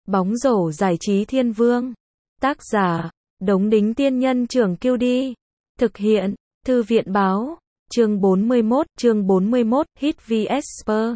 Bóng rổ giải trí thiên vương. Tác giả, Đống Đính Tiên Nhân Trưởng Kiêu Đi. Thực hiện, Thư viện Báo. Chương 41, Hit vs Spurs.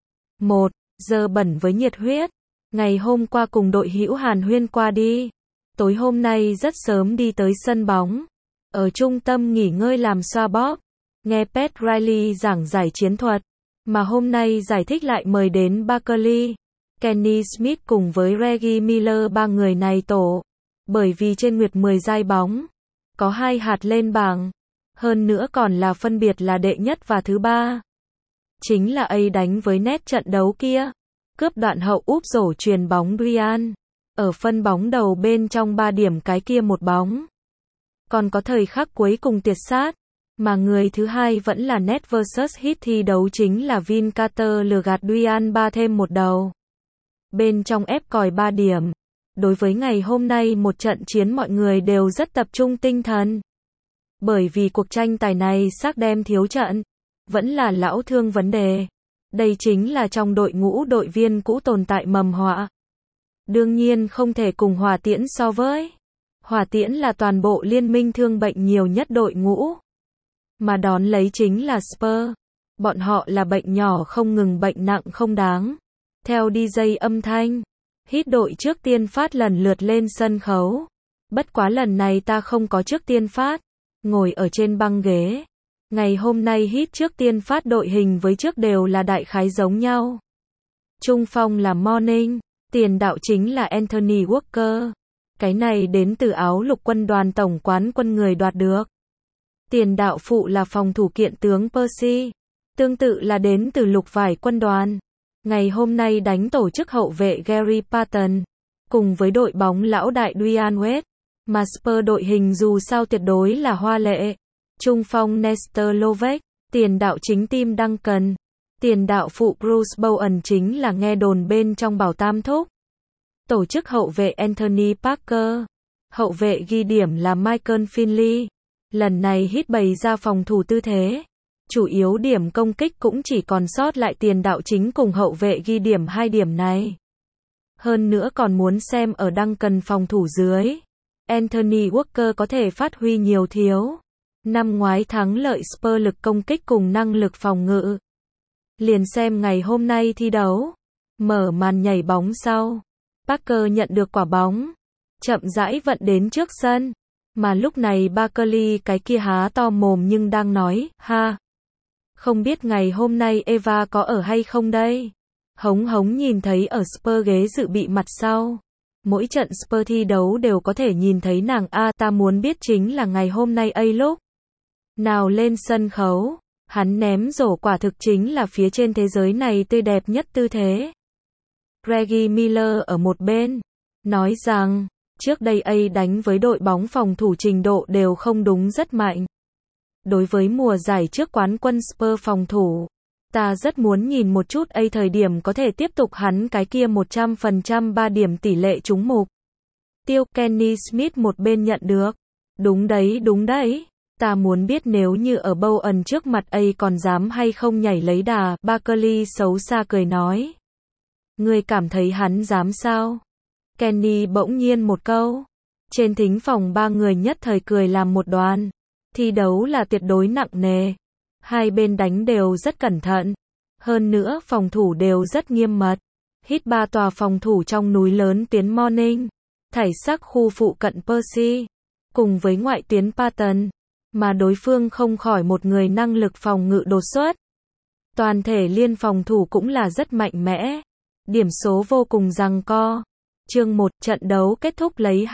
1. Giờ bẩn với nhiệt huyết. Ngày hôm qua cùng đội hữu Hàn huyên qua đi. Tối hôm nay rất sớm đi tới sân bóng. Ở trung tâm nghỉ ngơi làm xoa bóp. Nghe Pat Riley giảng giải chiến thuật. Mà hôm nay giải thích lại mời đến Barkley, Kenny Smith cùng với Reggie Miller, ba người này tổ. Bởi vì trên nguyệt 10 giai bóng, có 2 hạt lên bảng. Hơn nữa còn là phân biệt là đệ nhất và thứ 3. Chính là A đánh với net trận đấu kia. Cướp đoạn hậu úp rổ truyền bóng Ryan. Ở phân bóng đầu bên trong 3 điểm cái kia một bóng. Còn có thời khắc cuối cùng tiệt sát. Mà người thứ hai vẫn là net vs hit thi đấu chính là Vin Carter lừa gạt Ryan 3 thêm một đầu. Bên trong ép còi 3 điểm. Đối với ngày hôm nay một trận chiến mọi người đều rất tập trung tinh thần. Bởi vì cuộc tranh tài này xác đem thiếu trận. Vẫn là lão thương vấn đề. Đây chính là trong đội ngũ đội viên cũ tồn tại mầm họa. Đương nhiên không thể cùng Hỏa Tiễn so với. Hỏa Tiễn là toàn bộ liên minh thương bệnh nhiều nhất đội ngũ. Mà đón lấy chính là Spurs. Bọn họ là bệnh nhỏ không ngừng bệnh nặng không đáng. Theo DJ âm thanh, Hit đội trước tiên phát lần lượt lên sân khấu. Bất quá lần này ta không có trước tiên phát. Ngồi ở trên băng ghế. Ngày hôm nay Hit trước tiên phát đội hình với trước đều là đại khái giống nhau. Trung phong là Morning. Tiền đạo chính là Anthony Walker. Cái này đến từ áo lục quân đoàn tổng quán quân người đoạt được. Tiền đạo phụ là phòng thủ kiện tướng Percy. Tương tự là đến từ lục vải quân đoàn. Ngày hôm nay đánh tổ chức hậu vệ Gary Payton. Cùng với đội bóng lão đại Dwyane Wade. Mà Spurs đội hình dù sao tuyệt đối là hoa lệ. Trung phong Nestor Lovech. Tiền đạo chính Tim Duncan. Tiền đạo phụ Bruce Bowen chính là nghe đồn bên trong bảo tam thúc. Tổ chức hậu vệ Anthony Parker. Hậu vệ ghi điểm là Michael Finley. Lần này Hit bày ra phòng thủ tư thế. Chủ yếu điểm công kích cũng chỉ còn sót lại tiền đạo chính cùng hậu vệ ghi điểm 2 điểm này. Hơn nữa còn muốn xem ở Duncan phòng thủ dưới. Anthony Walker có thể phát huy nhiều thiếu. Năm ngoái thắng lợi Spurs lực công kích cùng năng lực phòng ngự. Liền xem ngày hôm nay thi đấu. Mở màn nhảy bóng sau. Parker nhận được quả bóng. Chậm rãi vận đến trước sân. Mà lúc này Barkley cái kia há to mồm nhưng đang nói, ha. Không biết ngày hôm nay Eva có ở hay không đây? Hống hống nhìn thấy ở Spurs ghế dự bị mặt sau. Mỗi trận Spurs thi đấu đều có thể nhìn thấy nàng ta muốn biết chính là ngày hôm nay lúc nào lên sân khấu. Hắn ném rổ quả thực chính là phía trên thế giới này tươi đẹp nhất tư thế. Reggie Miller ở một bên. Nói rằng. Trước đây A đánh với đội bóng phòng thủ trình độ đều không đúng rất mạnh. Đối với mùa giải trước quán quân Spurs phòng thủ, ta rất muốn nhìn một chút A thời điểm có thể tiếp tục hắn cái kia 100% 3 điểm tỷ lệ trúng mục. Tiêu Kenny Smith một bên nhận được. Đúng đấy. Ta muốn biết nếu như ở Bowen trước mặt A còn dám hay không nhảy lấy đà. Barkley xấu xa cười nói. Ngươi cảm thấy hắn dám sao? Kenny bỗng nhiên một câu. Trên thính phòng ba người nhất thời cười làm một đoàn. Thi đấu là tuyệt đối nặng nề. Hai bên đánh đều rất cẩn thận. Hơn nữa phòng thủ đều rất nghiêm mật. Hit 3 tòa phòng thủ trong núi lớn tuyến Morning. Thảy sắc khu phụ cận Percy. Cùng với ngoại tuyến Payton. Mà đối phương không khỏi một người năng lực phòng ngự đột xuất. Toàn thể liên phòng thủ cũng là rất mạnh mẽ. Điểm số vô cùng giằng co. Chương 1, trận đấu kết thúc lấy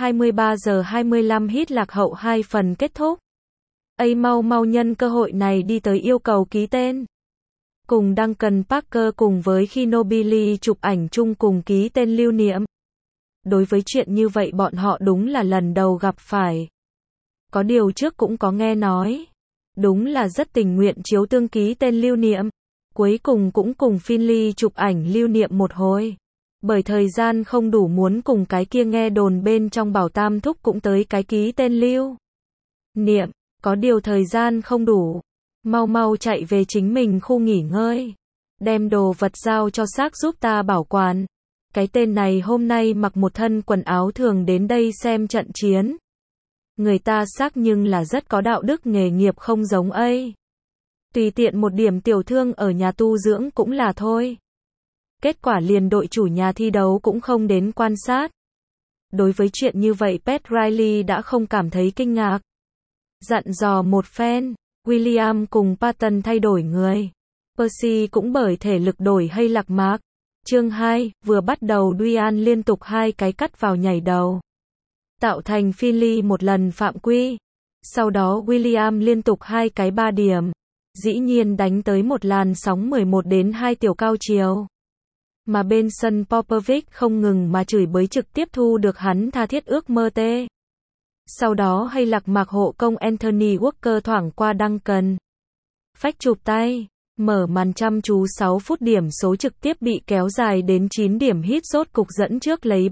23:25 Hit lạc hậu 2 phần kết thúc. A mau nhân cơ hội này đi tới yêu cầu ký tên. Cùng Duncan Parker cùng với Ginobili chụp ảnh chung cùng ký tên lưu niệm. Đối với chuyện như vậy bọn họ đúng là lần đầu gặp phải. Có điều trước cũng có nghe nói. Đúng là rất tình nguyện chiếu tương ký tên lưu niệm. Cuối cùng cũng cùng Finley chụp ảnh lưu niệm một hồi. Bởi thời gian không đủ muốn cùng cái kia nghe đồn bên trong bảo tam thúc cũng tới cái ký tên lưu niệm. Có điều thời gian không đủ. Mau chạy về chính mình khu nghỉ ngơi. Đem đồ vật giao cho xác giúp ta bảo quản. Cái tên này hôm nay mặc một thân quần áo thường đến đây xem trận chiến. Người ta xác nhưng là rất có đạo đức nghề nghiệp không giống ấy. Tùy tiện một điểm tiểu thương ở nhà tu dưỡng cũng là thôi. Kết quả liền đội chủ nhà thi đấu cũng không đến quan sát. Đối với chuyện như vậy Pat Riley đã không cảm thấy kinh ngạc. Dặn dò một phen, William cùng Patton thay đổi người. Percy cũng bởi thể lực đổi hay lạc mạc. Chương 2, vừa bắt đầu Dwayne liên tục 2 cái cắt vào nhảy đầu, tạo thành Finley một lần phạm quy. Sau đó William liên tục 2 cái 3 điểm. Dĩ nhiên đánh tới một làn sóng 11-2 tiểu cao chiều. Mà bên sân Popovich không ngừng mà chửi bới trực tiếp thu được hắn tha thiết ước mơ tê. Sau đó hay lạc mạc hộ công Anthony Walker thoảng qua Duncan. Phách chụp tay, mở màn chăm chú 6 phút điểm số trực tiếp bị kéo dài đến 9 điểm hit rốt cục dẫn trước lấy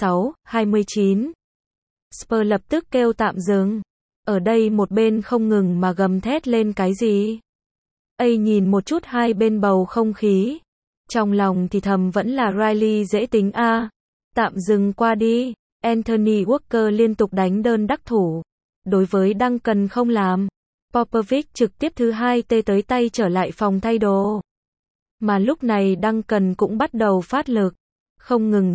36-29. Spurs lập tức kêu tạm dừng. Ở đây một bên không ngừng mà gầm thét lên cái gì. Nhìn một chút hai bên bầu không khí. Trong lòng thì thầm vẫn là Riley dễ tính a. Tạm dừng qua đi. Anthony Walker liên tục đánh đơn đắc thủ. Đối với Duncan không làm. Popovich trực tiếp thứ 2 tê tới tay trở lại phòng thay đồ. Mà lúc này Duncan cũng bắt đầu phát lực. Không ngừng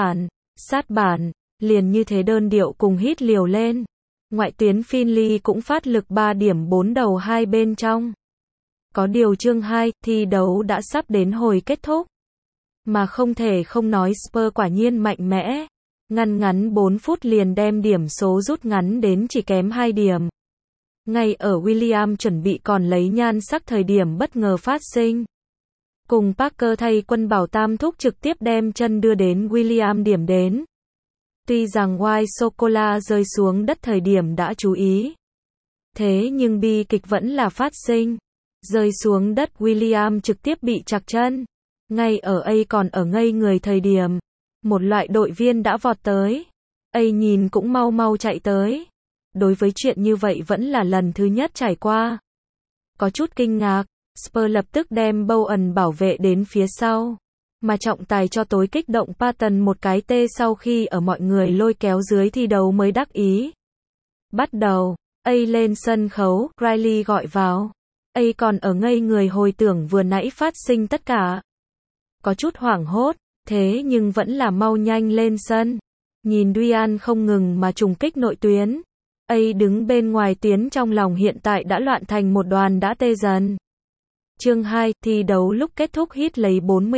sát bản, liền như thế đơn điệu cùng hít liều lên. Ngoại tuyến Finley cũng phát lực 3 điểm 4 đầu hai bên trong. Có điều chương 2, thi đấu đã sắp đến hồi kết thúc. Mà không thể không nói Spurs quả nhiên mạnh mẽ. Ngắn 4 phút liền đem điểm số rút ngắn đến chỉ kém 2 điểm. Ngay ở William chuẩn bị còn lấy nhan sắc thời điểm bất ngờ phát sinh. Cùng Parker thay quân bảo tam thúc trực tiếp đem chân đưa đến William điểm đến. Tuy rằng White Sô-cô-la rơi xuống đất thời điểm đã chú ý. Thế nhưng bi kịch vẫn là phát sinh. Rơi xuống đất William trực tiếp bị trặc chân. Ngay ở còn ở ngây người thời điểm. Một loại đội viên đã vọt tới. Nhìn cũng mau chạy tới. Đối với chuyện như vậy vẫn là lần thứ nhất trải qua. Có chút kinh ngạc, Spurs lập tức đem Bowen bảo vệ đến phía sau. Mà trọng tài cho tối kích động Patton một cái tê sau khi ở mọi người lôi kéo dưới thi đấu mới đắc ý. Bắt đầu, lên sân khấu, Riley gọi vào. Còn ở ngây người hồi tưởng vừa nãy phát sinh tất cả. Có chút hoảng hốt, thế nhưng vẫn là mau nhanh lên sân. Nhìn Dwayne không ngừng mà trùng kích nội tuyến. Đứng bên ngoài tuyến trong lòng hiện tại đã loạn thành một đoàn đã tê dần. Chương 2, thi đấu lúc kết thúc hit lấy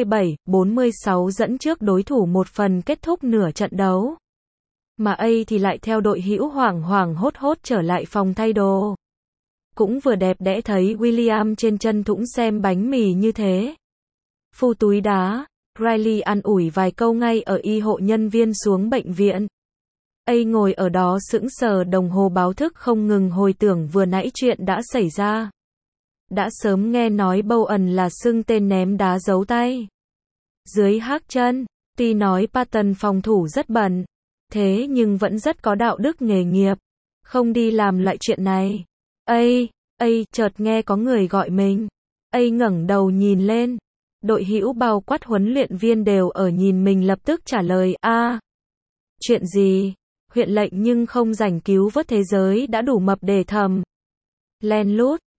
47-46 dẫn trước đối thủ một phần kết thúc nửa trận đấu. Mà thì lại theo đội hữu hoảng hốt trở lại phòng thay đồ. Cũng vừa đẹp đẽ thấy William trên chân thũng xem bánh mì như thế. Phu túi đá, Riley an ủi vài câu ngay ở hộ nhân viên xuống bệnh viện. Ngồi ở đó sững sờ đồng hồ báo thức không ngừng hồi tưởng vừa nãy chuyện đã xảy ra. Đã sớm nghe nói Bowen là xưng tên ném đá giấu tay. Dưới hác chân, tuy nói Patton phòng thủ rất bẩn, thế nhưng vẫn rất có đạo đức nghề nghiệp. Không đi làm loại chuyện này. Chợt nghe có người gọi mình. Ngẩng đầu nhìn lên. Đội hữu bao quát huấn luyện viên đều ở nhìn mình lập tức trả lời chuyện gì? Huyện lệnh nhưng không rảnh cứu vớt thế giới đã đủ mập để thầm. Len lút,